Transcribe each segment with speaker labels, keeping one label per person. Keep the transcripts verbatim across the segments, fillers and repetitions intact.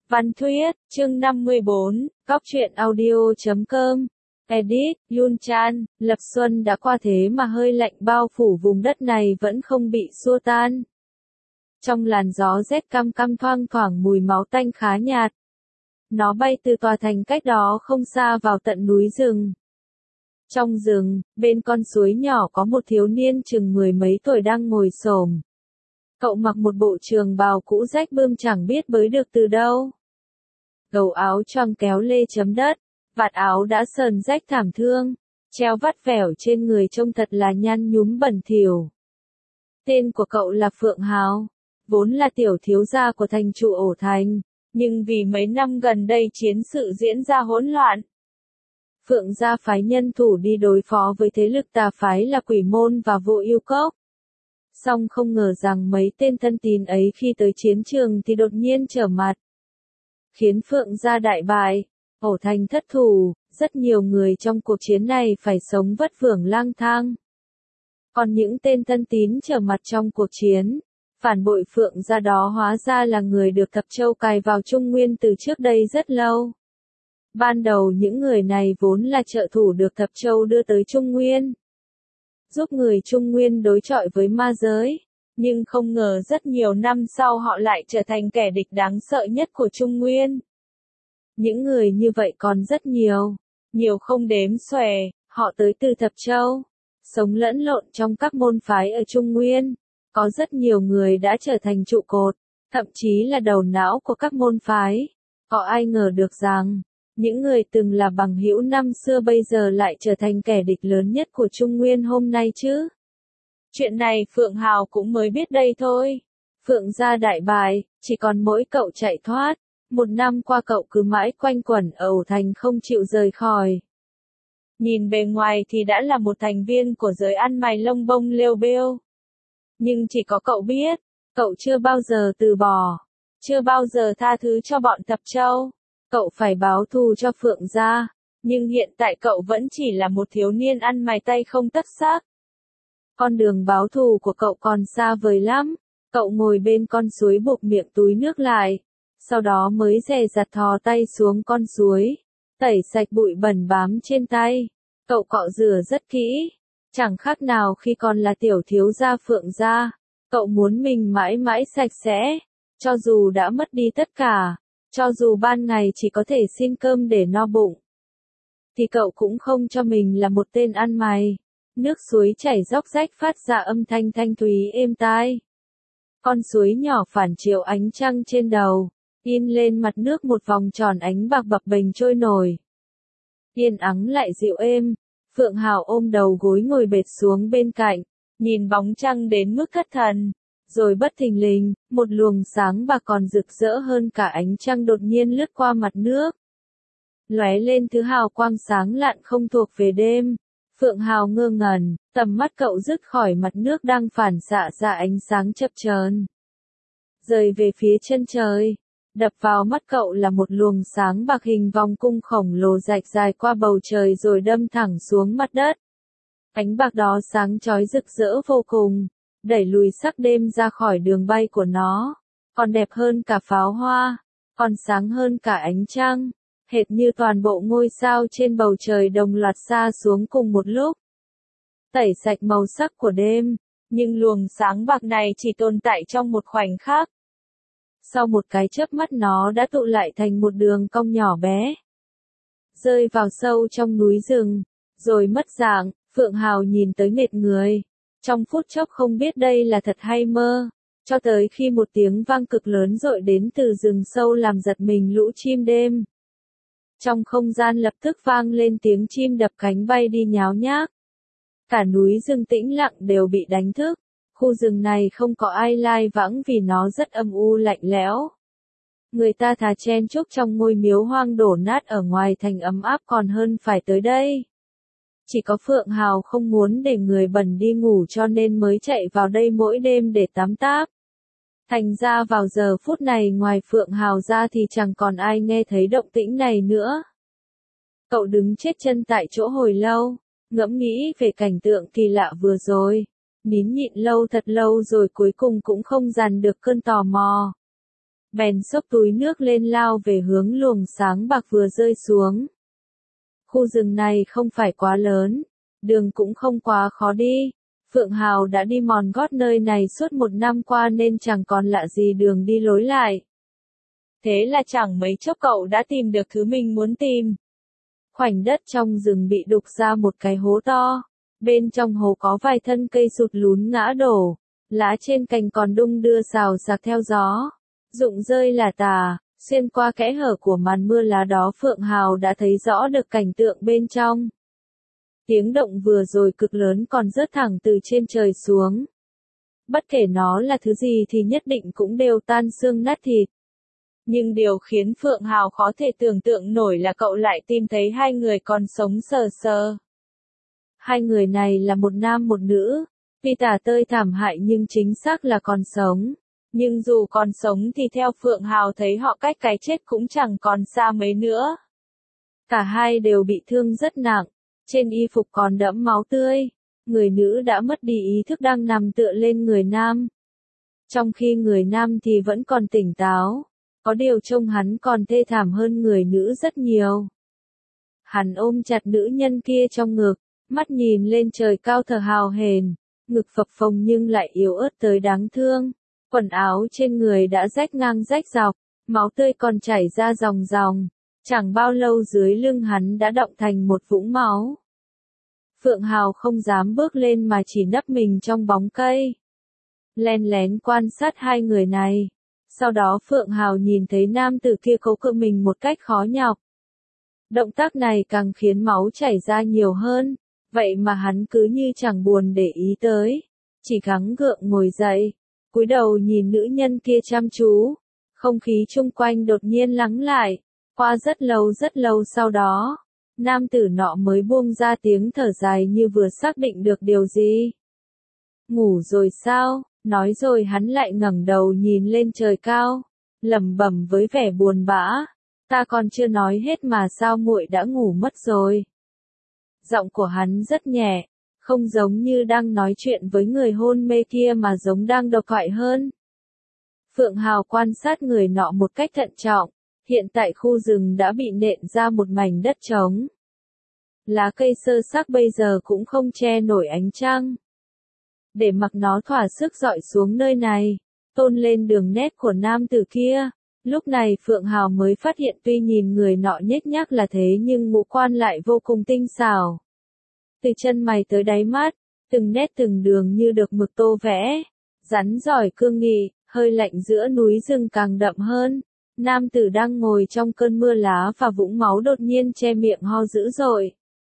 Speaker 1: Văn Thuyết, chương năm mươi bốn, Góc truyện audio chấm com. Edit, Yun Chan, Lập Xuân đã qua thế mà hơi lạnh bao phủ vùng đất này vẫn không bị xua tan. Trong làn gió rét căm căm thoang thoảng mùi máu tanh khá nhạt. Nó bay từ tòa thành cách đó không xa vào tận núi rừng. Trong rừng, bên con suối nhỏ có một thiếu niên chừng mười mấy tuổi đang ngồi xổm. Cậu mặc một bộ trường bào cũ rách bươm chẳng biết bới được từ đâu. Gầu áo choàng kéo lê chấm đất, vạt áo đã sờn rách thảm thương, treo vắt vẻo trên người trông thật là nhăn nhúm bẩn thỉu. Tên của cậu là Phượng Hào, vốn là tiểu thiếu gia của thành chủ Ổ Thành, nhưng vì mấy năm gần đây chiến sự diễn ra hỗn loạn. Phượng gia phái nhân thủ đi đối phó với thế lực tà phái là Quỷ Môn và Vô Yêu Cốc. Song không ngờ rằng mấy tên thân tín ấy khi tới chiến trường thì đột nhiên trở mặt, khiến Phượng gia đại bại, Ổ Thành thất thủ, rất nhiều người trong cuộc chiến này phải sống vất vưởng lang thang. Còn những tên thân tín trở mặt trong cuộc chiến, phản bội Phượng gia đó hóa ra là người được Thập Châu cài vào Trung Nguyên từ trước đây rất lâu. Ban đầu những người này vốn là trợ thủ được Thập Châu đưa tới Trung Nguyên, giúp người Trung Nguyên đối chọi với ma giới, nhưng không ngờ rất nhiều năm sau họ lại trở thành kẻ địch đáng sợ nhất của Trung Nguyên. Những người như vậy còn rất nhiều, nhiều không đếm xuể, họ tới từ Thập Châu, sống lẫn lộn trong các môn phái ở Trung Nguyên, có rất nhiều người đã trở thành trụ cột, thậm chí là đầu não của các môn phái. Có ai ngờ được rằng, những người từng là bằng hữu năm xưa bây giờ lại trở thành kẻ địch lớn nhất của Trung Nguyên hôm nay chứ? Chuyện này Phượng Hào cũng mới biết đây thôi. Phượng gia đại bại, chỉ còn mỗi cậu chạy thoát. Một năm qua cậu cứ mãi quanh quẩn ở Ổ Thành không chịu rời khỏi. Nhìn bề ngoài thì đã là một thành viên của giới ăn mày lông bông lêu bêu. Nhưng chỉ có cậu biết, cậu chưa bao giờ từ bỏ, chưa bao giờ tha thứ cho bọn Thập Châu. Cậu phải báo thù cho Phượng gia, nhưng hiện tại cậu vẫn chỉ là một thiếu niên ăn mày tay không tất xác. Con đường báo thù của cậu còn xa vời lắm. Cậu ngồi bên con suối buộc miệng túi nước lại, sau đó mới dè dặt thò tay xuống con suối, tẩy sạch bụi bẩn bám trên tay. Cậu cọ rửa rất kỹ, chẳng khác nào khi còn là tiểu thiếu gia Phượng gia. Cậu muốn mình mãi mãi sạch sẽ, cho dù đã mất đi tất cả, cho dù ban ngày chỉ có thể xin cơm để no bụng, thì cậu cũng không cho mình là một tên ăn mày. Nước suối chảy róc rách phát ra âm thanh thanh thúy êm tai. Con suối nhỏ phản chiếu ánh trăng trên đầu, in lên mặt nước một vòng tròn ánh bạc bập bềnh trôi nổi. Yên ắng lại dịu êm, Phượng Hào ôm đầu gối ngồi bệt xuống bên cạnh, nhìn bóng trăng đến mức thất thần. Rồi bất thình lình, một luồng sáng bạc còn rực rỡ hơn cả ánh trăng đột nhiên lướt qua mặt nước. Lóe lên thứ hào quang sáng lạn không thuộc về đêm. Phượng Hào ngơ ngẩn, tầm mắt cậu dứt khỏi mặt nước đang phản xạ ra ánh sáng chập chờn, rời về phía chân trời. Đập vào mắt cậu là một luồng sáng bạc hình vòng cung khổng lồ rạch dài qua bầu trời rồi đâm thẳng xuống mặt đất. Ánh bạc đó sáng chói rực rỡ vô cùng, đẩy lùi sắc đêm ra khỏi đường bay của nó, còn đẹp hơn cả pháo hoa, còn sáng hơn cả ánh trăng, hệt như toàn bộ ngôi sao trên bầu trời đồng loạt sa xuống cùng một lúc, tẩy sạch màu sắc của đêm. Nhưng luồng sáng bạc này chỉ tồn tại trong một khoảnh khắc. Sau một cái chớp mắt nó đã tụ lại thành một đường cong nhỏ bé, rơi vào sâu trong núi rừng, rồi mất dạng. Phượng Hào nhìn tới mệt người, trong phút chốc không biết đây là thật hay mơ, cho tới khi một tiếng vang cực lớn dội đến từ rừng sâu làm giật mình lũ chim đêm. Trong không gian lập tức vang lên tiếng chim đập cánh bay đi nháo nhác. Cả núi rừng tĩnh lặng đều bị đánh thức. Khu rừng này không có ai lai vãng vì nó rất âm u lạnh lẽo. Người ta thà chen chúc trong ngôi miếu hoang đổ nát ở ngoài thành ấm áp còn hơn phải tới đây. Chỉ có Phượng Hào không muốn để người bẩn đi ngủ cho nên mới chạy vào đây mỗi đêm để tắm táp. Thành ra vào giờ phút này ngoài Phượng Hào ra thì chẳng còn ai nghe thấy động tĩnh này nữa. Cậu đứng chết chân tại chỗ hồi lâu, ngẫm nghĩ về cảnh tượng kỳ lạ vừa rồi. Nín nhịn lâu thật lâu rồi cuối cùng cũng không dằn được cơn tò mò. bèn xốc túi nước lên lao về hướng luồng sáng bạc vừa rơi xuống. Khu rừng này không phải quá lớn, đường cũng không quá khó đi. Phượng Hào đã đi mòn gót nơi này suốt một năm qua nên chẳng còn lạ gì đường đi lối lại. Thế là chẳng mấy chốc cậu đã tìm được thứ mình muốn tìm. Khoảnh đất trong rừng bị đục ra một cái hố to. Bên trong hố có vài thân cây sụt lún ngã đổ. Lá trên cành còn đung đưa xào xạc theo gió. Rụng rơi lả tả, xuyên qua kẽ hở của màn mưa lá đó Phượng Hào đã thấy rõ được cảnh tượng bên trong. Tiếng động vừa rồi cực lớn còn rớt thẳng từ trên trời xuống. Bất kể nó là thứ gì thì nhất định cũng đều tan xương nát thịt. Nhưng điều khiến Phượng Hào khó thể tưởng tượng nổi là cậu lại tìm thấy hai người còn sống sờ sờ. Hai người này là một nam một nữ, tuy tả tơi thảm hại nhưng chính xác là còn sống. Nhưng dù còn sống thì theo Phượng Hào thấy họ cách cái chết cũng chẳng còn xa mấy nữa. Cả hai đều bị thương rất nặng, trên y phục còn đẫm máu tươi. Người nữ đã mất đi ý thức đang nằm tựa lên người nam. Trong khi người nam thì vẫn còn tỉnh táo. Có điều trông hắn còn thê thảm hơn người nữ rất nhiều. Hắn ôm chặt nữ nhân kia trong ngực, mắt nhìn lên trời cao thở hào hển, ngực phập phồng nhưng lại yếu ớt tới đáng thương. Quần áo trên người đã rách ngang rách dọc, máu tươi còn chảy ra ròng ròng. Chẳng bao lâu dưới lưng hắn đã đọng thành một vũng máu. Phượng Hào không dám bước lên mà chỉ nấp mình trong bóng cây. Len lén quan sát hai người này. Sau đó Phượng Hào nhìn thấy nam tử kia cố cự mình một cách khó nhọc. Động tác này càng khiến máu chảy ra nhiều hơn, vậy mà hắn cứ như chẳng buồn để ý tới. Chỉ gắng gượng ngồi dậy, cúi đầu nhìn nữ nhân kia chăm chú. Không khí chung quanh đột nhiên lắng lại. Qua rất lâu rất lâu sau đó, nam tử nọ mới buông ra tiếng thở dài như vừa xác định được điều gì. Ngủ rồi sao? Nói rồi hắn lại ngẩng đầu nhìn lên trời cao, lẩm bẩm với vẻ buồn bã, ta còn chưa nói hết mà sao muội đã ngủ mất rồi. Giọng của hắn rất nhẹ, không giống như đang nói chuyện với người hôn mê kia mà giống đang độc thoại hơn. Phượng Hào quan sát người nọ một cách thận trọng, hiện tại khu rừng đã bị nện ra một mảnh đất trống. Lá cây sơ xác bây giờ cũng không che nổi ánh trăng. Để mặc nó thỏa sức dọi xuống nơi này, tôn lên đường nét của nam tử kia. Lúc này Phượng Hào mới phát hiện tuy nhìn người nọ nhếch nhác là thế nhưng ngũ quan lại vô cùng tinh xảo. Từ chân mày tới đáy mắt, từng nét từng đường như được mực tô vẽ, rắn giỏi cương nghị, hơi lạnh giữa núi rừng càng đậm hơn. Nam tử đang ngồi trong cơn mưa lá và vũng máu đột nhiên che miệng ho dữ dội.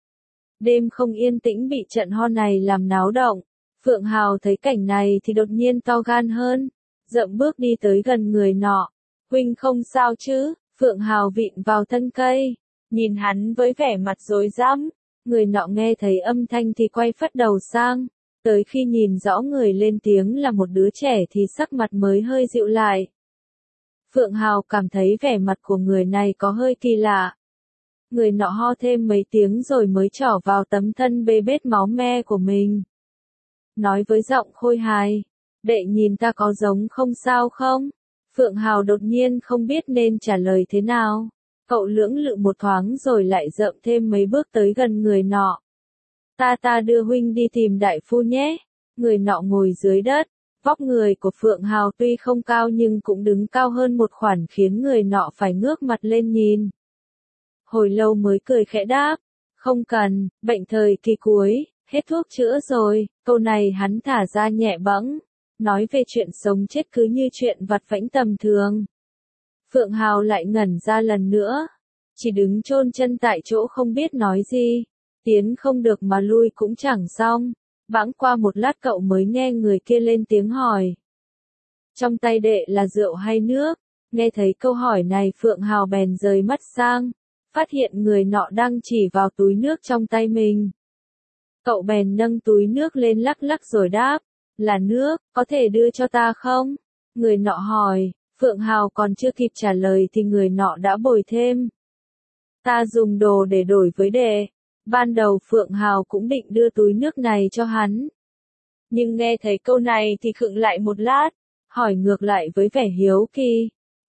Speaker 1: Đêm không yên tĩnh bị trận ho này làm náo động. Phượng Hào thấy cảnh này thì đột nhiên to gan hơn, dậm bước đi tới gần người nọ. Huynh không sao chứ? Phượng Hào vịn vào thân cây, nhìn hắn với vẻ mặt rối rắm. Người nọ nghe thấy âm thanh thì quay phất đầu sang, tới khi nhìn rõ người lên tiếng là một đứa trẻ thì sắc mặt mới hơi dịu lại. Phượng Hào cảm thấy vẻ mặt của người này có hơi kỳ lạ. Người nọ ho thêm mấy tiếng rồi mới trỏ vào tấm thân bê bết máu me của mình. Nói với giọng khôi hài, đệ nhìn ta có giống không sao không? Phượng Hào đột nhiên không biết nên trả lời thế nào. Cậu lưỡng lự một thoáng rồi lại dậm thêm mấy bước tới gần người nọ. Ta ta đưa huynh đi tìm đại phu nhé. Người nọ ngồi dưới đất, vóc người của Phượng Hào tuy không cao nhưng cũng đứng cao hơn một khoản khiến người nọ phải ngước mặt lên nhìn. Hồi lâu mới cười khẽ đáp, không cần, bệnh thời kỳ cuối, hết thuốc chữa rồi. Câu này hắn thả ra nhẹ bẫng, nói về chuyện sống chết cứ như chuyện vặt vãnh tầm thường. Phượng Hào lại ngẩn ra lần nữa, chỉ đứng chôn chân tại chỗ không biết nói gì, tiến không được mà lui cũng chẳng xong. Bẵng qua một lát cậu mới nghe người kia lên tiếng hỏi. Trong tay đệ là rượu hay nước? Nghe thấy câu hỏi này Phượng Hào bèn rời mắt sang, phát hiện người nọ đang chỉ vào túi nước trong tay mình. Cậu bèn nâng túi nước lên lắc lắc rồi đáp, là nước, có thể đưa cho ta không? Người nọ hỏi, Phượng Hào còn chưa kịp trả lời thì người nọ đã bồi thêm. Ta dùng đồ để đổi với đệ. Ban đầu Phượng Hào cũng định đưa túi nước này cho hắn. Nhưng nghe thấy câu này thì khựng lại một lát, hỏi ngược lại với vẻ hiếu kỳ.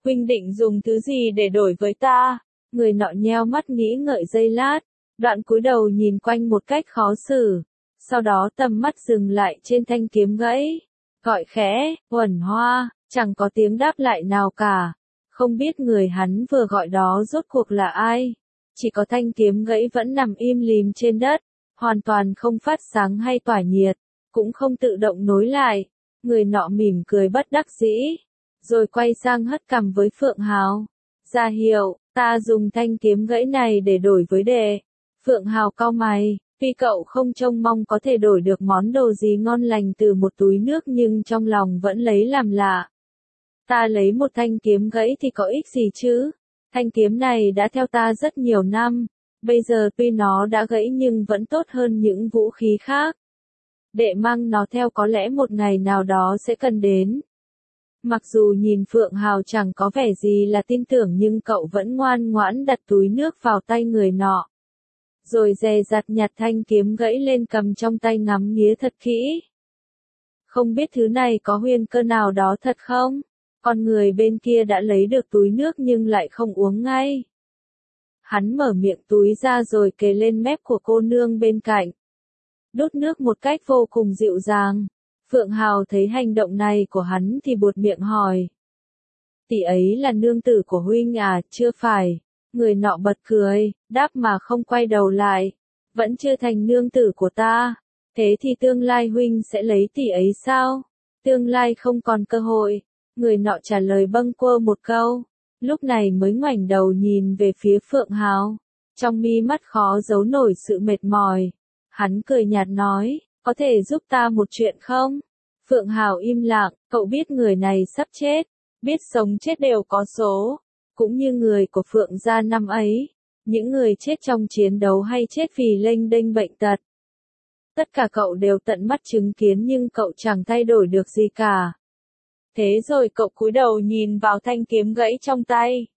Speaker 1: huynh định dùng thứ gì để đổi với ta? Người nọ nheo mắt nghĩ ngợi giây lát, đoạn cúi đầu nhìn quanh một cách khó xử, sau đó tầm mắt dừng lại trên thanh kiếm gãy, gọi khẽ, Uẩn Hoa, chẳng có tiếng đáp lại nào cả, không biết người hắn vừa gọi đó rốt cuộc là ai, chỉ có thanh kiếm gãy vẫn nằm im lìm trên đất, hoàn toàn không phát sáng hay tỏa nhiệt, cũng không tự động nối lại. Người nọ mỉm cười bất đắc dĩ, rồi quay sang hất cằm với Phượng Hào, ra hiệu, ta dùng thanh kiếm gãy này để đổi với đệ. Phượng Hào cau mày, tuy cậu không trông mong có thể đổi được món đồ gì ngon lành từ một túi nước nhưng trong lòng vẫn lấy làm lạ. Ta lấy một thanh kiếm gãy thì có ích gì chứ? Thanh kiếm này đã theo ta rất nhiều năm, bây giờ tuy nó đã gãy nhưng vẫn tốt hơn những vũ khí khác. Đệ mang nó theo có lẽ một ngày nào đó sẽ cần đến. Mặc dù nhìn Phượng Hào chẳng có vẻ gì là tin tưởng nhưng cậu vẫn ngoan ngoãn đặt túi nước vào tay người nọ. Rồi dè dặt nhặt thanh kiếm gãy lên cầm trong tay ngắm nghía thật kỹ. Không biết thứ này có huyền cơ nào đó thật không? Con người bên kia đã lấy được túi nước nhưng lại không uống ngay. Hắn mở miệng túi ra rồi kề lên mép của cô nương bên cạnh. Đút nước một cách vô cùng dịu dàng. Phượng Hào thấy hành động này của hắn thì buột miệng hỏi. Tỷ ấy là nương tử của huynh à, chưa phải. Người nọ bật cười, đáp mà không quay đầu lại. Vẫn chưa thành nương tử của ta. Thế thì tương lai huynh sẽ lấy tỷ ấy sao? Tương lai không còn cơ hội. Người nọ trả lời bâng quơ một câu. Lúc này mới ngoảnh đầu nhìn về phía Phượng Hào. Trong mi mắt khó giấu nổi sự mệt mỏi. Hắn cười nhạt nói, có thể giúp ta một chuyện không? Phượng Hào im lặng, cậu biết người này sắp chết, biết sống chết đều có số, cũng như người của Phượng gia năm ấy, những người chết trong chiến đấu hay chết vì lênh đênh bệnh tật. Tất cả cậu đều tận mắt chứng kiến nhưng cậu chẳng thay đổi được gì cả. Thế rồi cậu cúi đầu nhìn vào thanh kiếm gãy trong tay.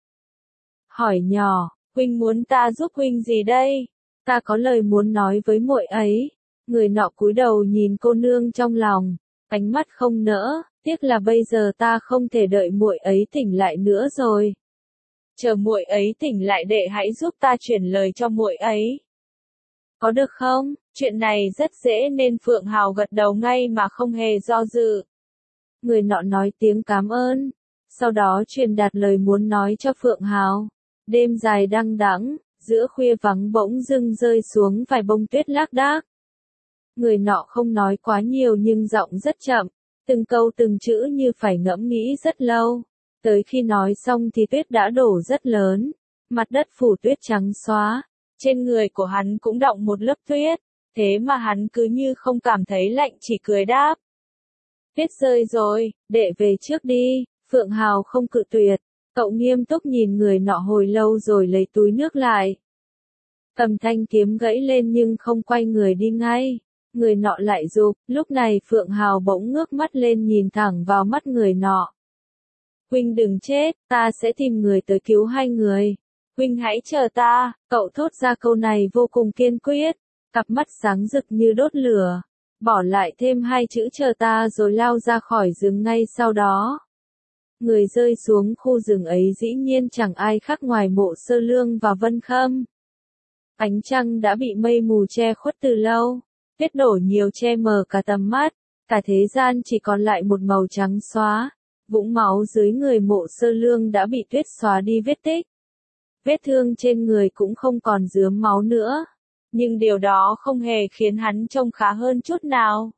Speaker 1: Hỏi nhỏ, huynh muốn ta giúp huynh gì đây? Ta có lời muốn nói với muội ấy. Người nọ cúi đầu nhìn cô nương trong lòng, ánh mắt không nỡ, tiếc là bây giờ ta không thể đợi muội ấy tỉnh lại nữa rồi. Chờ muội ấy tỉnh lại đệ hãy giúp ta chuyển lời cho muội ấy. Có được không? Chuyện này rất dễ nên Phượng Hào gật đầu ngay mà không hề do dự. Người nọ nói tiếng cảm ơn, sau đó truyền đạt lời muốn nói cho Phượng Hào. Đêm dài đăng đẵng, giữa khuya vắng bỗng dưng rơi xuống vài bông tuyết lác đác. Người nọ không nói quá nhiều nhưng giọng rất chậm, từng câu từng chữ như phải ngẫm nghĩ rất lâu. Tới khi nói xong thì tuyết đã đổ rất lớn, mặt đất phủ tuyết trắng xóa, trên người của hắn cũng đọng một lớp tuyết, thế mà hắn cứ như không cảm thấy lạnh chỉ cười đáp. Tuyết rơi rồi, đệ về trước đi. Phượng Hào không cự tuyệt, cậu nghiêm túc nhìn người nọ hồi lâu rồi lấy túi nước lại. Cầm thanh kiếm gãy lên nhưng không quay người đi ngay. Người nọ lại giục, lúc này Phượng Hào bỗng ngước mắt lên nhìn thẳng vào mắt người nọ. Huynh đừng chết, ta sẽ tìm người tới cứu hai người. Huynh hãy chờ ta, cậu thốt ra câu này vô cùng kiên quyết, cặp mắt sáng rực như đốt lửa. Bỏ lại thêm hai chữ chờ ta rồi lao ra khỏi rừng ngay sau đó. Người rơi xuống khu rừng ấy dĩ nhiên chẳng ai khác ngoài Mộ Sơ Lương và Vân Khâm. Ánh trăng đã bị mây mù che khuất từ lâu, tuyết đổ nhiều che mờ cả tầm mắt, cả thế gian chỉ còn lại một màu trắng xóa. Vũng máu dưới người Mộ Sơ Lương đã bị tuyết xóa đi vết tích. Vết thương trên người cũng không còn rướm máu nữa. Nhưng điều đó không hề khiến hắn trông khá hơn chút nào.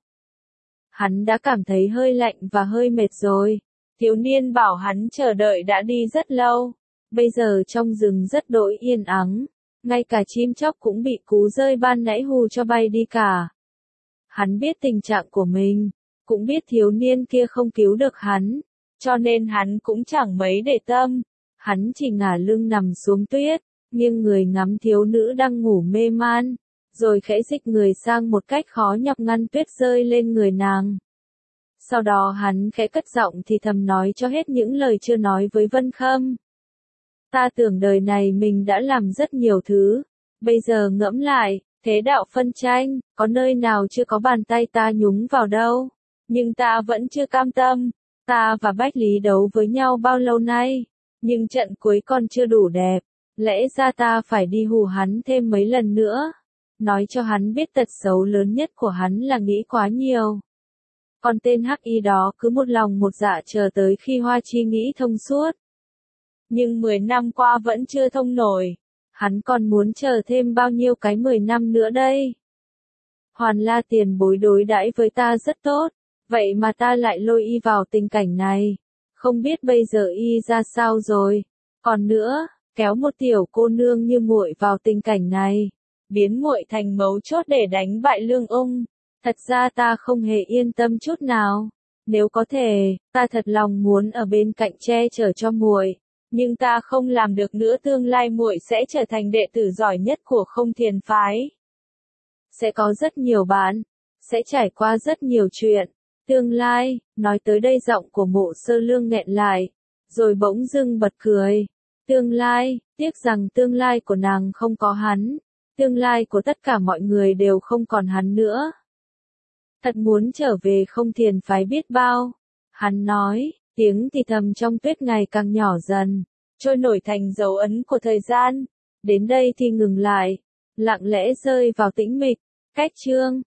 Speaker 1: Hắn đã cảm thấy hơi lạnh và hơi mệt rồi. Thiếu niên bảo hắn chờ đợi đã đi rất lâu. Bây giờ trong rừng rất đỗi yên ắng. Ngay cả chim chóc cũng bị cú rơi ban nãy hù cho bay đi cả. Hắn biết tình trạng của mình. Cũng biết thiếu niên kia không cứu được hắn. Cho nên hắn cũng chẳng mấy để tâm. Hắn chỉ ngả lưng nằm xuống tuyết. Nhưng người ngắm thiếu nữ đang ngủ mê man, rồi khẽ dịch người sang một cách khó nhọc ngăn tuyết rơi lên người nàng. Sau đó hắn khẽ cất giọng thì thầm nói cho hết những lời chưa nói với Vân Khâm. Ta tưởng đời này mình đã làm rất nhiều thứ, bây giờ ngẫm lại, thế đạo phân tranh, có nơi nào chưa có bàn tay ta nhúng vào đâu, nhưng ta vẫn chưa cam tâm, ta và Bách Lý đấu với nhau bao lâu nay, Nhưng trận cuối còn chưa đủ đẹp, lẽ ra ta phải đi hù hắn thêm mấy lần nữa, nói cho hắn biết tật xấu lớn nhất của hắn là nghĩ quá nhiều. Còn tên hắc y đó cứ một lòng một dạ chờ tới khi Hoa Chi nghĩ thông suốt. Nhưng mười năm qua vẫn chưa thông nổi, hắn còn muốn chờ thêm bao nhiêu cái mười năm nữa đây. Hoàn La tiền bối đối đãi với ta rất tốt, vậy mà ta lại lôi y vào tình cảnh này, không biết bây giờ y ra sao rồi. Còn nữa, kéo một tiểu cô nương như muội vào tình cảnh này, biến muội thành mấu chốt để đánh bại Lương Ung, thật ra ta không hề yên tâm chút nào. Nếu có thể, ta thật lòng muốn ở bên cạnh che chở cho muội, nhưng ta không làm được nữa, tương lai muội sẽ trở thành đệ tử giỏi nhất của Không Thiền phái. Sẽ có rất nhiều bạn, sẽ trải qua rất nhiều chuyện. Tương lai, nói tới đây giọng của Mộ Sơ Lương nghẹn lại, rồi bỗng dưng bật cười. Tương lai, tiếc rằng tương lai của nàng không có hắn, tương lai của tất cả mọi người đều không còn hắn nữa. Thật muốn trở về Không Thiền phái biết bao. Hắn nói, tiếng thì thầm trong tuyết ngày càng nhỏ dần, trôi nổi thành dấu ấn của thời gian. Đến đây thì ngừng lại, lặng lẽ rơi vào tĩnh mịch. Cách chương